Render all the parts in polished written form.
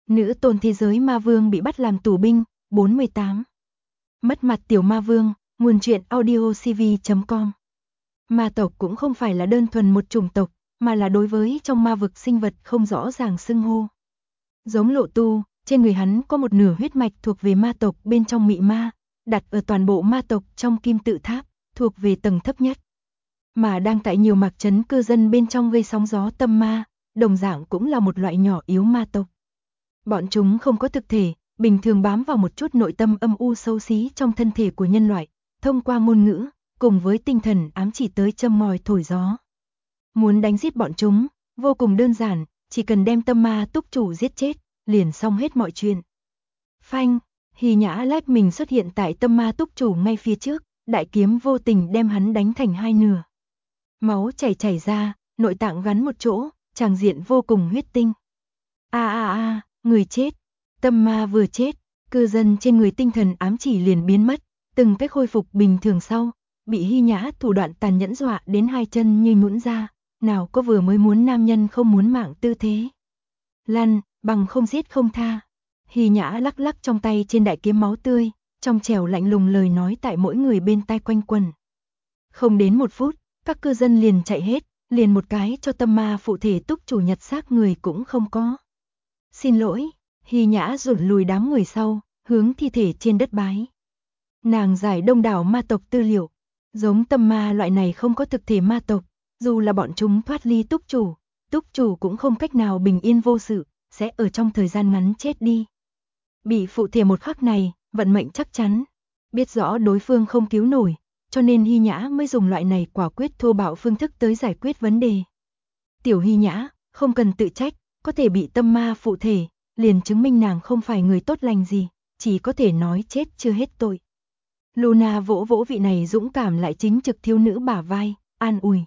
Nữ tôn thế giới ma vương bị bắt làm tù binh, 48. Mất mặt tiểu ma vương, nguồn truyện audiocv.com. Ma tộc cũng không phải là đơn thuần một chủng tộc, mà là đối với trong ma vực sinh vật không rõ ràng xưng hô. Giống Lộ Tu, trên người hắn có một nửa huyết mạch thuộc về ma tộc bên trong mị ma, đặt ở toàn bộ ma tộc trong kim tự tháp, thuộc về tầng thấp nhất. Mà đang tại nhiều mạc trấn cư dân bên trong gây sóng gió tâm ma, đồng dạng cũng là một loại nhỏ yếu ma tộc. Bọn chúng không có thực thể, bình thường bám vào một chút nội tâm âm u xấu xí trong thân thể của nhân loại, thông qua ngôn ngữ, cùng với tinh thần ám chỉ tới châm ngòi thổi gió. Muốn đánh giết bọn chúng, vô cùng đơn giản, chỉ cần đem tâm ma túc chủ giết chết, liền xong hết mọi chuyện. Phanh, Hy Nhã lách mình xuất hiện tại tâm ma túc chủ ngay phía trước, đại kiếm vô tình đem hắn đánh thành hai nửa. Máu chảy ra, nội tạng gắn một chỗ, tràng diện vô cùng huyết tinh. Người chết. Tâm ma vừa chết, cư dân trên người tinh thần ám chỉ liền biến mất, từng cách khôi phục bình thường sau, bị Hy Nhã thủ đoạn tàn nhẫn dọa đến hai chân như nhũn ra, nào có vừa mới muốn nam nhân không muốn mạng tư thế. Lăn, bằng không giết không tha. Hy Nhã lắc lắc trong tay trên đại kiếm máu tươi, trong trẻo lạnh lùng lời nói tại mỗi người bên tai quanh quẩn. Không đến một phút, các cư dân liền chạy hết, liền một cái cho tâm ma phụ thể túc chủ nhặt xác người cũng không có. Xin lỗi, Hy Nhã rụt lùi đám người sau, hướng thi thể trên đất bái. Nàng giải đông đảo ma tộc tư liệu, giống tâm ma loại này không có thực thể ma tộc, dù là bọn chúng thoát ly túc chủ cũng không cách nào bình yên vô sự, sẽ ở trong thời gian ngắn chết đi. Bị phụ thể một khắc này, vận mệnh chắc chắn, biết rõ đối phương không cứu nổi, cho nên Hy Nhã mới dùng loại này quả quyết thô bạo phương thức tới giải quyết vấn đề. Tiểu Hy Nhã, không cần tự trách, có thể bị tâm ma phụ thể, liền chứng minh nàng không phải người tốt lành gì, chỉ có thể nói chết chưa hết tội. Luna vỗ vỗ vị này dũng cảm lại chính trực thiếu nữ bả vai, an ủi.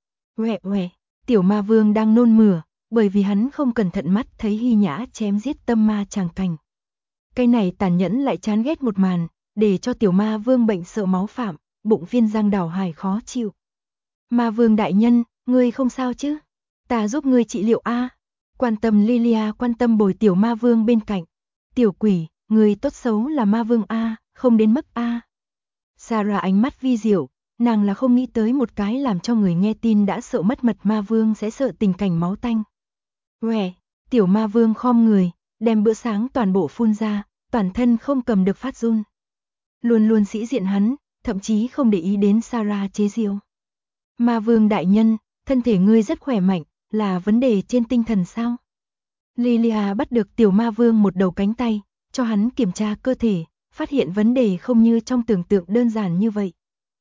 Uệ, tiểu ma vương đang nôn mửa, bởi vì hắn không cẩn thận mắt thấy Hy Nhã chém giết tâm ma tràng cảnh. Cái này tàn nhẫn lại chán ghét một màn, để cho tiểu ma vương bệnh sợ máu phạm, bụng viên răng đảo hải khó chịu. Ma vương đại nhân, ngươi không sao chứ? Ta giúp ngươi trị liệu a. Quan tâm Lilia quan tâm bồi tiểu ma vương bên cạnh. Tiểu quỷ, người tốt xấu là ma vương a, không đến mức a. Sarah ánh mắt vi diệu, nàng là không nghĩ tới một cái làm cho người nghe tin đã sợ mất mật ma vương sẽ sợ tình cảnh máu tanh. Tiểu ma vương khom người, đem bữa sáng toàn bộ phun ra, toàn thân không cầm được phát run. Luôn luôn sĩ diện hắn, thậm chí không để ý đến Sarah chế giễu. Ma vương đại nhân, thân thể ngươi rất khỏe mạnh, là vấn đề trên tinh thần sao? Lilia bắt được tiểu ma vương một đầu cánh tay, cho hắn kiểm tra cơ thể, phát hiện vấn đề không như trong tưởng tượng đơn giản như vậy.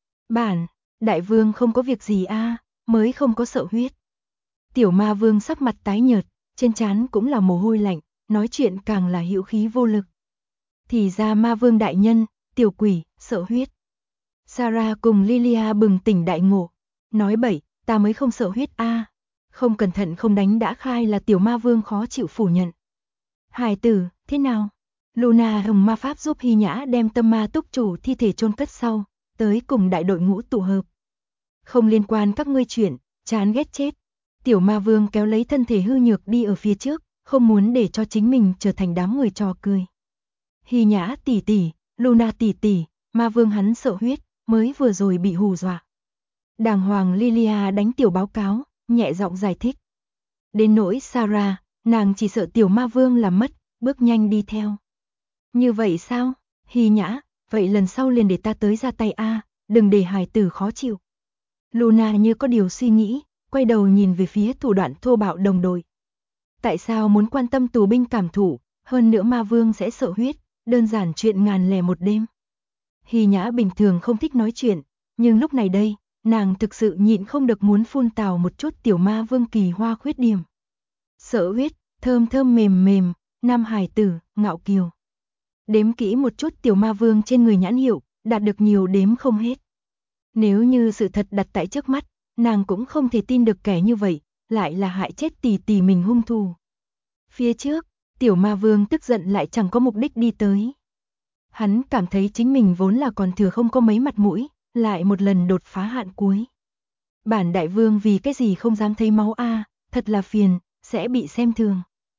Đại vương không có việc gì a, mới không có sợ huyết. Tiểu ma vương sắc mặt tái nhợt, trên trán cũng là mồ hôi lạnh, nói chuyện càng là hữu khí vô lực. Thì ra ma vương đại nhân, tiểu quỷ, sợ huyết. Sarah cùng Lilia bừng tỉnh đại ngộ, nói bậy, ta mới không sợ huyết a. Không cẩn thận không đánh đã khai là tiểu ma vương khó chịu phủ nhận. Hài tử, thế nào? Luna hồng ma pháp giúp Hy Nhã đem tâm ma túc chủ thi thể chôn cất sau, tới cùng đại đội ngũ tụ hợp. Không liên quan các ngươi chuyện, chán ghét chết. Tiểu ma vương kéo lấy thân thể hư nhược đi ở phía trước, không muốn để cho chính mình trở thành đám người trò cười. Hy Nhã tỷ tỷ, Luna tỷ tỷ, ma vương hắn sợ huyết, mới vừa rồi bị hù dọa. Đàng hoàng Lilia đánh tiểu báo cáo, nhẹ giọng giải thích. Đến nỗi Sarah, nàng chỉ sợ tiểu ma vương làm mất, bước nhanh đi theo. Như vậy sao? Hy Nhã, vậy lần sau liền để ta tới ra tay a, đừng để hài tử khó chịu. Luna như có điều suy nghĩ, quay đầu nhìn về phía thủ đoạn thô bạo đồng đội. Tại sao muốn quan tâm tù binh cảm thụ, hơn nữa ma vương sẽ sợ huyết, đơn giản chuyện ngàn lẻ một đêm. Hy Nhã bình thường không thích nói chuyện, nhưng lúc này đây, nàng thực sự nhịn không được muốn phun tào một chút tiểu ma vương kỳ hoa khuyết điểm. Sợ huyết, thơm thơm mềm mềm, nam hài tử, ngạo kiều. Đếm kỹ một chút tiểu ma vương trên người nhãn hiệu, đạt được nhiều đếm không hết. Nếu như sự thật đặt tại trước mắt, nàng cũng không thể tin được kẻ như vậy, lại là hại chết tỷ tỷ mình hung thủ. Phía trước, tiểu ma vương tức giận lại chẳng có mục đích đi tới. Hắn cảm thấy chính mình vốn là còn thừa không có mấy mặt mũi, lại một lần đột phá hạn cuối. Bản đại vương vì cái gì không dám thấy máu a, thật là phiền, sẽ bị xem thường.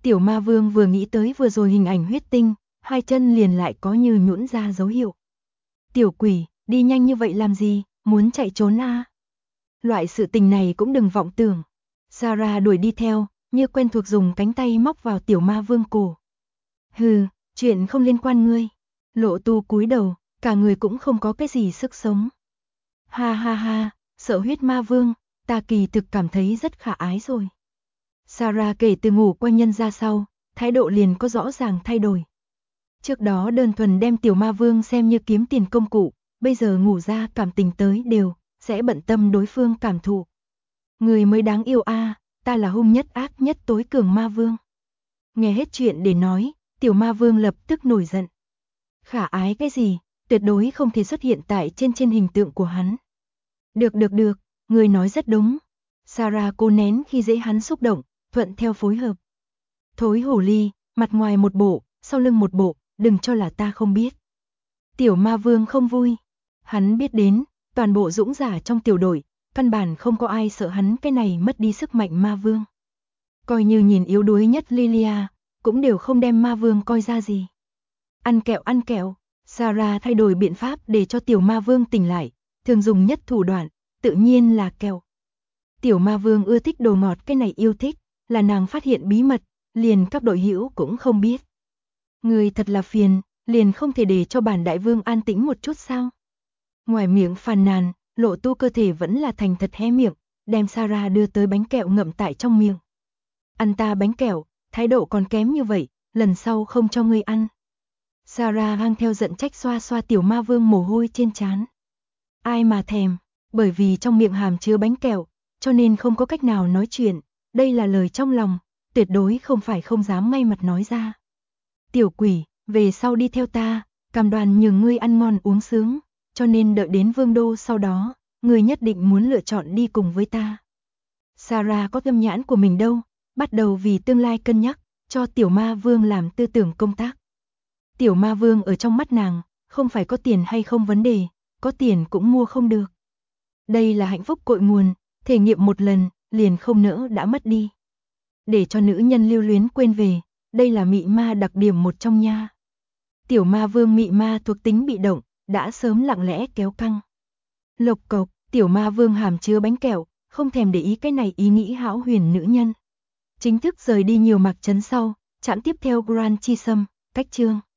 Tiểu ma vương vừa nghĩ tới vừa rồi hình ảnh huyết tinh, hai chân liền lại có như nhũn ra dấu hiệu. Tiểu quỷ, đi nhanh như vậy làm gì, muốn chạy trốn à? Loại sự tình này cũng đừng vọng tưởng. Sarah đuổi đi theo, như quen thuộc dùng cánh tay móc vào tiểu ma vương cổ. Hừ, chuyện không liên quan ngươi. Lộ Tu cúi đầu, cả người cũng không có cái gì sức sống. Ha ha ha, sợ huyết ma vương, ta kỳ thực cảm thấy rất khả ái rồi. Sarah kể từ ngủ qua nhân ra sau, thái độ liền có rõ ràng thay đổi. Trước đó đơn thuần đem tiểu ma vương xem như kiếm tiền công cụ, bây giờ ngủ ra cảm tình tới đều, sẽ bận tâm đối phương cảm thụ. Người mới đáng yêu a, ta là hung nhất ác nhất tối cường ma vương. Nghe hết chuyện để nói, tiểu ma vương lập tức nổi giận. Khả ái cái gì, tuyệt đối không thể xuất hiện tại trên hình tượng của hắn. Được, người nói rất đúng. Sarah cố nén khi dễ hắn xúc động, thuận theo phối hợp. Thối hổ ly, mặt ngoài một bộ, sau lưng một bộ, đừng cho là ta không biết. Tiểu ma vương không vui. Hắn biết đến, toàn bộ dũng giả trong tiểu đội, căn bản không có ai sợ hắn cái này mất đi sức mạnh ma vương. Coi như nhìn yếu đuối nhất Lilia, cũng đều không đem ma vương coi ra gì. Ăn kẹo. Sarah thay đổi biện pháp để cho tiểu ma vương tỉnh lại, thường dùng nhất thủ đoạn, tự nhiên là kẹo. Tiểu ma vương ưa thích đồ ngọt, cái này yêu thích, là nàng phát hiện bí mật, liền các đội hữu cũng không biết. Người thật là phiền, liền không thể để cho bản đại vương an tĩnh một chút sao? Ngoài miệng phàn nàn, Lộ Tu cơ thể vẫn là thành thật hé miệng, đem Sarah đưa tới bánh kẹo ngậm tại trong miệng. Ăn ta bánh kẹo, thái độ còn kém như vậy, lần sau không cho ngươi ăn. Sarah hang theo giận trách xoa xoa tiểu ma vương mồ hôi trên trán. Ai mà thèm, bởi vì trong miệng hàm chứa bánh kẹo, cho nên không có cách nào nói chuyện, đây là lời trong lòng, tuyệt đối không phải không dám ngay mặt nói ra. Tiểu quỷ, về sau đi theo ta, cam đoan nhường ngươi ăn ngon uống sướng, cho nên đợi đến vương đô sau đó, ngươi nhất định muốn lựa chọn đi cùng với ta. Sarah có tâm nhãn của mình đâu, bắt đầu vì tương lai cân nhắc, cho tiểu ma vương làm tư tưởng công tác. Tiểu ma vương ở trong mắt nàng, không phải có tiền hay không vấn đề, có tiền cũng mua không được. Đây là hạnh phúc cội nguồn, thể nghiệm một lần, liền không nỡ đã mất đi. Để cho nữ nhân lưu luyến quên về, đây là mị ma đặc điểm một trong nha. Tiểu ma vương mị ma thuộc tính bị động, đã sớm lặng lẽ kéo căng. Lộc cộc, tiểu ma vương hàm chứa bánh kẹo, không thèm để ý cái này ý nghĩ hão huyền nữ nhân. Chính thức rời đi nhiều mạc trấn sau, trạm tiếp theo Grand Chi Sâm, cách chương.